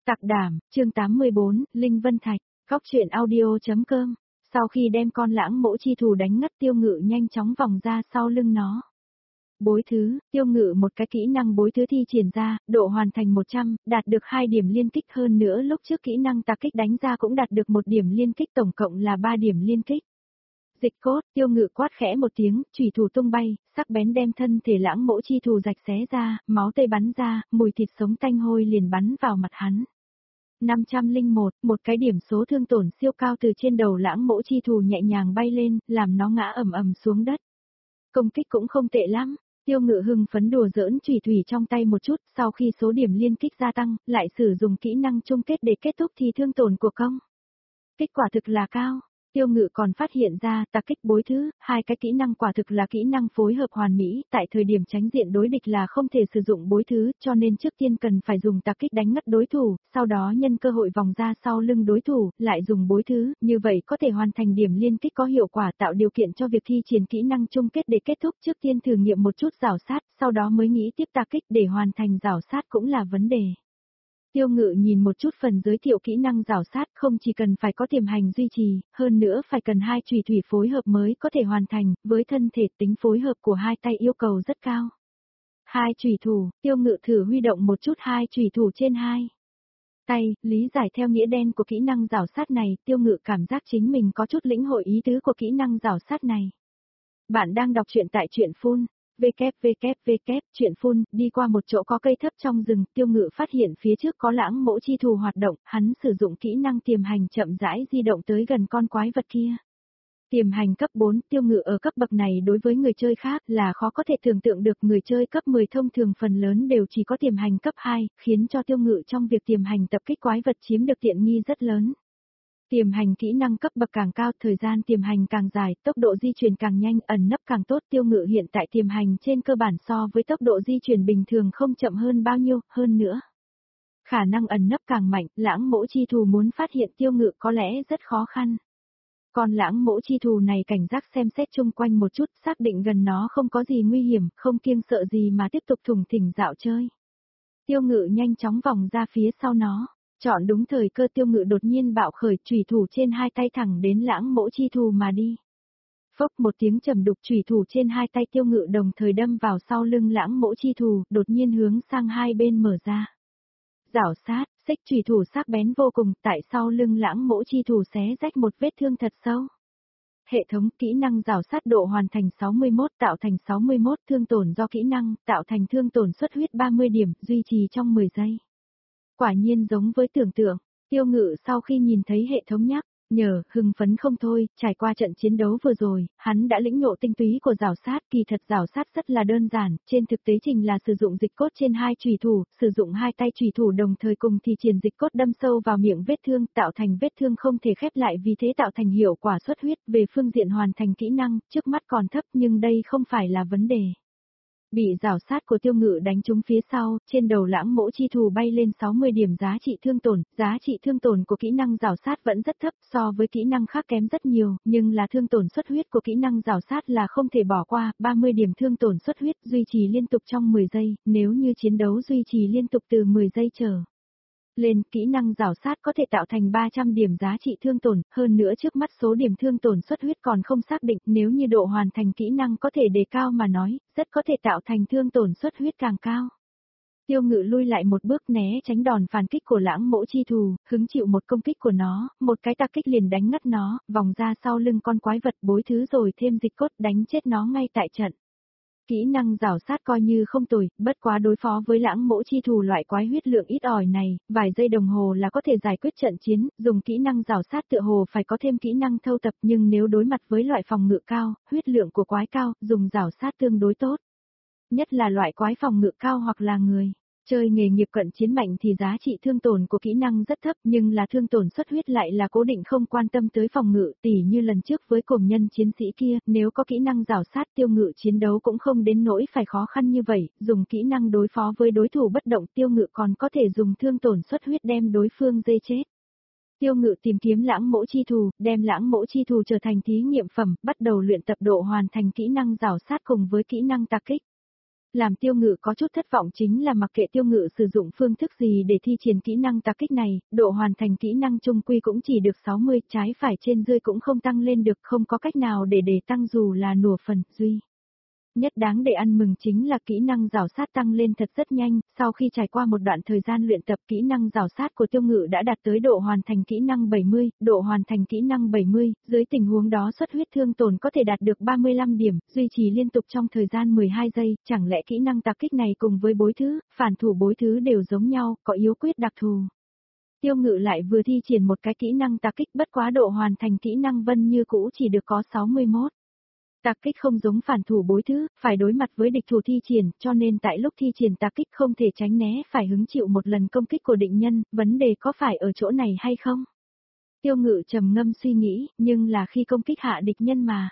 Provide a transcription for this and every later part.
Tạc đảm, chương 84, Linh Vân Thạch, góc truyện audio.com. Sau khi đem con lãng mỗ chi thù đánh ngất, Tiêu Ngự nhanh chóng vòng ra sau lưng nó. Bối thứ, Tiêu Ngự một cái kỹ năng bối thứ thi triển ra, độ hoàn thành 100, đạt được 2 điểm liên kích, hơn nữa lúc trước kỹ năng tạc kích đánh ra cũng đạt được 1 điểm liên kích, tổng cộng là 3 điểm liên kích. Dịch cốt, Tiêu Ngự quát khẽ một tiếng, chủy thủ tung bay, sắc bén đem thân thể lãng mỗ chi thù rạch xé ra, máu tươi bắn ra, mùi thịt sống tanh hôi liền bắn vào mặt hắn. 501, một cái điểm số thương tổn siêu cao từ trên đầu lãng mỗ chi thù nhẹ nhàng bay lên, làm nó ngã ầm ầm xuống đất. Công kích cũng không tệ lắm. Tiêu Ngự hưng phấn đùa giỡn chủy thủy trong tay một chút, sau khi số điểm liên kích gia tăng, lại sử dụng kỹ năng chung kết để kết thúc thì thương tổn của công. Kết quả thực là cao. Tiêu Ngự còn phát hiện ra tạc kích bối thứ, hai cái kỹ năng quả thực là kỹ năng phối hợp hoàn mỹ, tại thời điểm tránh diện đối địch là không thể sử dụng bối thứ, cho nên trước tiên cần phải dùng tạc kích đánh ngất đối thủ, sau đó nhân cơ hội vòng ra sau lưng đối thủ, lại dùng bối thứ, như vậy có thể hoàn thành điểm liên kích có hiệu quả, tạo điều kiện cho việc thi triển kỹ năng chung kết để kết thúc. Trước tiên thử nghiệm một chút rảo sát, sau đó mới nghĩ tiếp tạc kích, để hoàn thành rảo sát cũng là vấn đề. Tiêu Ngự nhìn một chút phần giới thiệu kỹ năng rảo sát, không chỉ cần phải có tiềm hành duy trì, hơn nữa phải cần hai chủy thủy phối hợp mới có thể hoàn thành, với thân thể tính phối hợp của hai tay yêu cầu rất cao. Hai chủy thủ, Tiêu Ngự thử huy động một chút hai chủy thủ trên hai tay, lý giải theo nghĩa đen của kỹ năng rảo sát này, Tiêu Ngự cảm giác chính mình có chút lĩnh hội ý tứ của kỹ năng rảo sát này. Bạn đang đọc truyện tại truyện phun. Truyện phun, đi qua một chỗ có cây thấp trong rừng, Tiêu Ngự phát hiện phía trước có lãng mỗ chi thù hoạt động, hắn sử dụng kỹ năng tiềm hành chậm rãi di động tới gần con quái vật kia. Tiềm hành cấp 4, Tiêu Ngự ở cấp bậc này đối với người chơi khác là khó có thể tưởng tượng được, người chơi cấp 10 thông thường phần lớn đều chỉ có tiềm hành cấp 2, khiến cho Tiêu Ngự trong việc tiềm hành tập kích quái vật chiếm được tiện nghi rất lớn. Tiềm hành kỹ năng cấp bậc càng cao, thời gian tiềm hành càng dài, tốc độ di chuyển càng nhanh, ẩn nấp càng tốt. Tiêu Ngự hiện tại tiềm hành trên cơ bản so với tốc độ di chuyển bình thường không chậm hơn bao nhiêu, hơn nữa. Khả năng ẩn nấp càng mạnh, lãng mỗ chi thù muốn phát hiện Tiêu Ngự có lẽ rất khó khăn. Còn lãng mỗ chi thù này cảnh giác xem xét chung quanh một chút, xác định gần nó không có gì nguy hiểm, không kiêng sợ gì mà tiếp tục thủng thỉnh dạo chơi. Tiêu Ngự nhanh chóng vòng ra phía sau nó. Chọn đúng thời cơ, Tiêu Ngự đột nhiên bạo khởi, chủy thủ trên hai tay thẳng đến lãng mỗ chi thù mà đi. Phốc một tiếng trầm đục, chủy thủ trên hai tay Tiêu Ngự đồng thời đâm vào sau lưng lãng mỗ chi thù, đột nhiên hướng sang hai bên mở ra. Rảo sát, xích chủy thủ sắc bén vô cùng, tại sau lưng lãng mỗ chi thù xé rách một vết thương thật sâu. Hệ thống kỹ năng rảo sát độ hoàn thành 61, tạo thành 61 thương tổn do kỹ năng, tạo thành thương tổn xuất huyết 30 điểm, duy trì trong 10 giây. Quả nhiên giống với tưởng tượng, Tiêu Ngự sau khi nhìn thấy hệ thống nhắc nhở, hưng phấn không thôi, trải qua trận chiến đấu vừa rồi, hắn đã lĩnh ngộ tinh túy của rảo sát, kỳ thật rảo sát rất là đơn giản, trên thực tế trình là sử dụng dịch cốt trên hai chủy thủ, sử dụng hai tay chủy thủ đồng thời cùng thì triển dịch cốt đâm sâu vào miệng vết thương, tạo thành vết thương không thể khép lại, vì thế tạo thành hiệu quả xuất huyết. Về phương diện hoàn thành kỹ năng, trước mắt còn thấp nhưng đây không phải là vấn đề. Bị rảo sát của Tiêu Ngự đánh trúng phía sau, trên đầu lãng mỗ chi thù bay lên 60 điểm giá trị thương tổn của kỹ năng rảo sát vẫn rất thấp, so với kỹ năng khác kém rất nhiều, nhưng là thương tổn xuất huyết của kỹ năng rảo sát là không thể bỏ qua, 30 điểm thương tổn xuất huyết duy trì liên tục trong 10 giây, nếu như chiến đấu duy trì liên tục từ 10 giây trở lên, kỹ năng rảo sát có thể tạo thành 300 điểm giá trị thương tổn, hơn nữa trước mắt số điểm thương tổn xuất huyết còn không xác định, nếu như độ hoàn thành kỹ năng có thể đề cao mà nói, rất có thể tạo thành thương tổn xuất huyết càng cao. Tiêu Ngự lui lại một bước né tránh đòn phản kích của lãng mỗ chi thù, hứng chịu một công kích của nó, một cái tạc kích liền đánh ngất nó, vòng ra sau lưng con quái vật bối thứ rồi thêm dịch cốt đánh chết nó ngay tại trận. Kỹ năng rảo sát coi như không tồi, bất quá đối phó với lãng mỗ chi thù loại quái huyết lượng ít ỏi này, vài giây đồng hồ là có thể giải quyết trận chiến, dùng kỹ năng rảo sát tựa hồ phải có thêm kỹ năng thâu tập, nhưng nếu đối mặt với loại phòng ngự cao, huyết lượng của quái cao, dùng rảo sát tương đối tốt. Nhất là loại quái phòng ngự cao hoặc là người chơi nghề nghiệp cận chiến mạnh thì giá trị thương tổn của kỹ năng rất thấp, nhưng là thương tổn xuất huyết lại là cố định, không quan tâm tới phòng ngự, tỉ như lần trước với cùng nhân chiến sĩ kia, nếu có kỹ năng rảo sát Tiêu Ngự chiến đấu cũng không đến nỗi phải khó khăn như vậy, dùng kỹ năng đối phó với đối thủ bất động, Tiêu Ngự còn có thể dùng thương tổn xuất huyết đem đối phương dây chết. Tiêu Ngự tìm kiếm lãng mỗ chi thù, đem lãng mỗ chi thù trở thành thí nghiệm phẩm, bắt đầu luyện tập độ hoàn thành kỹ năng rảo sát cùng với kỹ năng tạc kích. Làm Tiêu Ngự có chút thất vọng chính là mặc kệ Tiêu Ngự sử dụng phương thức gì để thi triển kỹ năng tạc kích này, độ hoàn thành kỹ năng trung quy cũng chỉ được 60, trái phải trên dưới cũng không tăng lên được, không có cách nào để tăng dù là nửa phần, duy. Nhất đáng để ăn mừng chính là kỹ năng rào sát tăng lên thật rất nhanh, sau khi trải qua một đoạn thời gian luyện tập kỹ năng rào sát của Tiêu Ngự đã đạt tới độ hoàn thành kỹ năng 70, độ hoàn thành kỹ năng 70, dưới tình huống đó xuất huyết thương tổn có thể đạt được 35 điểm, duy trì liên tục trong thời gian 12 giây, chẳng lẽ kỹ năng tạc kích này cùng với bối thứ, phản thủ bối thứ đều giống nhau, có yếu quyết đặc thù. Tiêu Ngự lại vừa thi triển một cái kỹ năng tạc kích bất quá độ hoàn thành kỹ năng vân như cũ chỉ được có 61. Tạc kích không giống phản thủ bối thứ, phải đối mặt với địch thủ thi triển, cho nên tại lúc thi triển tạc kích không thể tránh né phải hứng chịu một lần công kích của định nhân, vấn đề có phải ở chỗ này hay không? Tiêu Ngự trầm ngâm suy nghĩ, nhưng là khi công kích hạ địch nhân mà.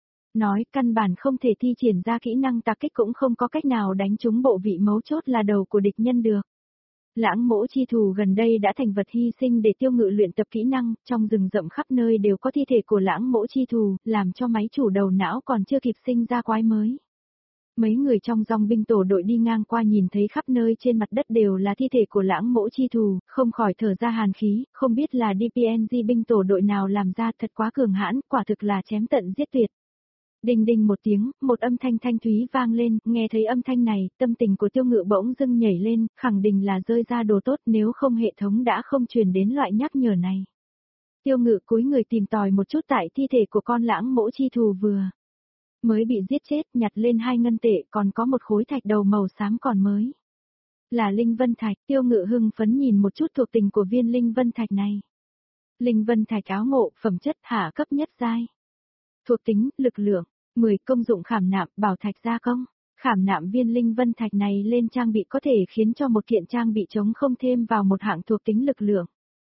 Nói căn bản không thể thi triển ra kỹ năng tạc kích cũng không có cách nào đánh trúng bộ vị mấu chốt là đầu của địch nhân được. Lãng mỗ chi thù gần đây đã thành vật hy sinh để Tiêu Ngự luyện tập kỹ năng, trong rừng rậm khắp nơi đều có thi thể của lãng mỗ chi thù, làm cho máy chủ đầu não còn chưa kịp sinh ra quái mới. Mấy người trong dòng binh tổ đội đi ngang qua nhìn thấy khắp nơi trên mặt đất đều là thi thể của lãng mỗ chi thù, không khỏi thở ra hàn khí, không biết là DPNG binh tổ đội nào làm ra thật quá cường hãn, quả thực là chém tận giết tuyệt. Đinh đinh một tiếng, một âm thanh thanh thúy vang lên, nghe thấy âm thanh này, tâm tình của Tiêu Ngự bỗng dưng nhảy lên, khẳng định là rơi ra đồ tốt nếu không hệ thống đã không truyền đến loại nhắc nhở này. Tiêu Ngự cúi người tìm tòi một chút tại thi thể của con lãng mỗ chi thù vừa mới bị giết chết, nhặt lên 2 ngân tệ, còn có một khối thạch đầu màu xám còn mới. Là Linh Vân Thạch, Tiêu Ngự hưng phấn nhìn một chút thuộc tình của viên Linh Vân Thạch này. Linh Vân Thạch áo ngộ, phẩm chất hạ cấp nhất giai. Thuộc tính, lực lượng, 10 công dụng khảm nạm, bảo thạch gia công. Khảm nạm viên Linh Vân Thạch này lên trang bị có thể khiến cho một kiện trang bị trống không thêm vào một hạng thuộc tính lực lượng.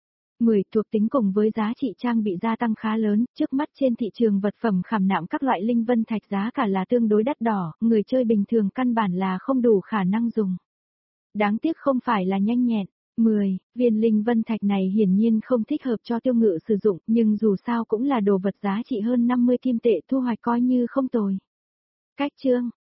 10 thuộc tính cùng với giá trị trang bị gia tăng khá lớn, trước mắt trên thị trường vật phẩm khảm nạm các loại Linh Vân Thạch giá cả là tương đối đắt đỏ, người chơi bình thường căn bản là không đủ khả năng dùng. Đáng tiếc không phải là nhanh nhẹn. 10. Viên Linh Vân Thạch này hiển nhiên không thích hợp cho Tiêu Ngự sử dụng, nhưng dù sao cũng là đồ vật giá trị hơn 50 kim tệ thu hoạch coi như không tồi. Cách chương